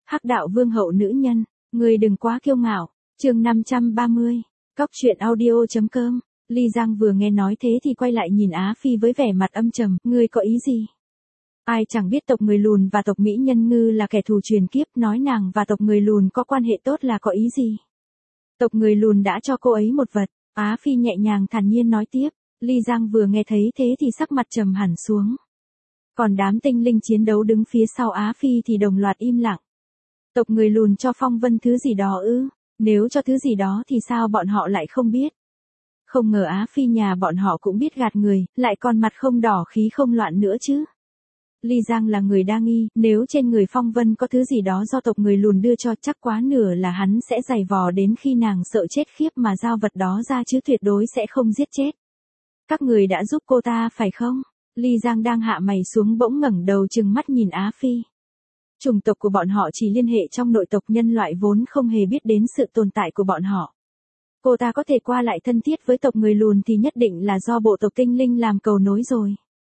Hắc đạo vương hậu nữ nhân, người đừng quá kiêu ngạo. Chương 530. Cóc truyện audio.com. Ly Giang vừa nghe nói thế thì quay lại nhìn Á Phi với vẻ mặt âm trầm, ngươi có ý gì? Ai chẳng biết tộc người lùn và tộc Mỹ Nhân Ngư là kẻ thù truyền kiếp, nói nàng và tộc người lùn có quan hệ tốt là có ý gì? Tộc người lùn đã cho cô ấy một vật, Á Phi nhẹ nhàng thản nhiên nói tiếp. Ly Giang vừa nghe thấy thế thì sắc mặt trầm hẳn xuống. Còn đám tinh linh chiến đấu đứng phía sau Á Phi thì đồng loạt im lặng. Tộc người lùn cho Phong Vân thứ gì đó ư? Nếu cho thứ gì đó thì sao bọn họ lại không biết? Không ngờ Á Phi nhà bọn họ cũng biết gạt người, lại còn mặt không đỏ khí không loạn nữa chứ. Ly Giang là người đa nghi, nếu trên người Phong Vân có thứ gì đó do tộc người lùn đưa cho chắc quá nửa là hắn sẽ giày vò đến khi nàng sợ chết khiếp mà giao vật đó ra chứ tuyệt đối sẽ không giết chết. Các người đã giúp cô ta phải không? Ly Giang đang hạ mày xuống bỗng ngẩng đầu trừng mắt nhìn Á Phi. Chủng tộc của bọn họ chỉ liên hệ trong nội tộc, nhân loại vốn không hề biết đến sự tồn tại của bọn họ. Cô ta có thể qua lại thân thiết với tộc người lùn thì nhất định là do bộ tộc tinh linh làm cầu nối rồi.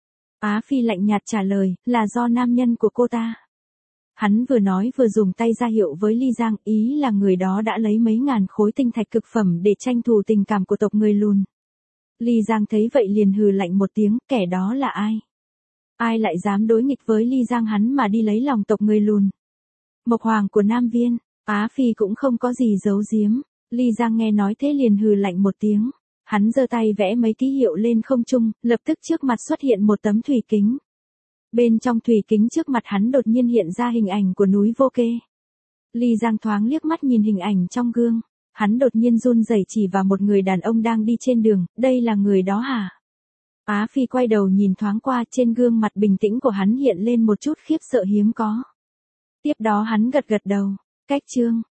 Á Phi lạnh nhạt trả lời, là do nam nhân của cô ta. Hắn vừa nói vừa dùng tay ra hiệu với Ly Giang, ý là người đó đã lấy mấy ngàn khối tinh thạch cực phẩm để tranh thủ tình cảm của tộc người lùn. Ly Giang thấy vậy liền hừ lạnh một tiếng, kẻ đó là ai? Ai lại dám đối nghịch với Ly Giang hắn mà đi lấy lòng tộc người lùn? Mộc Hoàng của Nam Viên. Á Phi cũng không có gì giấu giếm. Ly Giang nghe nói thế liền hừ lạnh một tiếng. Hắn giơ tay vẽ mấy ký hiệu lên không trung, lập tức trước mặt xuất hiện một tấm thủy kính. Bên trong thủy kính trước mặt hắn đột nhiên hiện ra hình ảnh của núi Vô Kê. Ly Giang thoáng liếc mắt nhìn hình ảnh trong gương. Hắn đột nhiên run rẩy chỉ vào một người đàn ông đang đi trên đường, đây là người đó hả? Á Phi quay đầu nhìn thoáng qua, trên gương mặt bình tĩnh của hắn hiện lên một chút khiếp sợ hiếm có. Tiếp đó hắn gật gật đầu. Cách chương.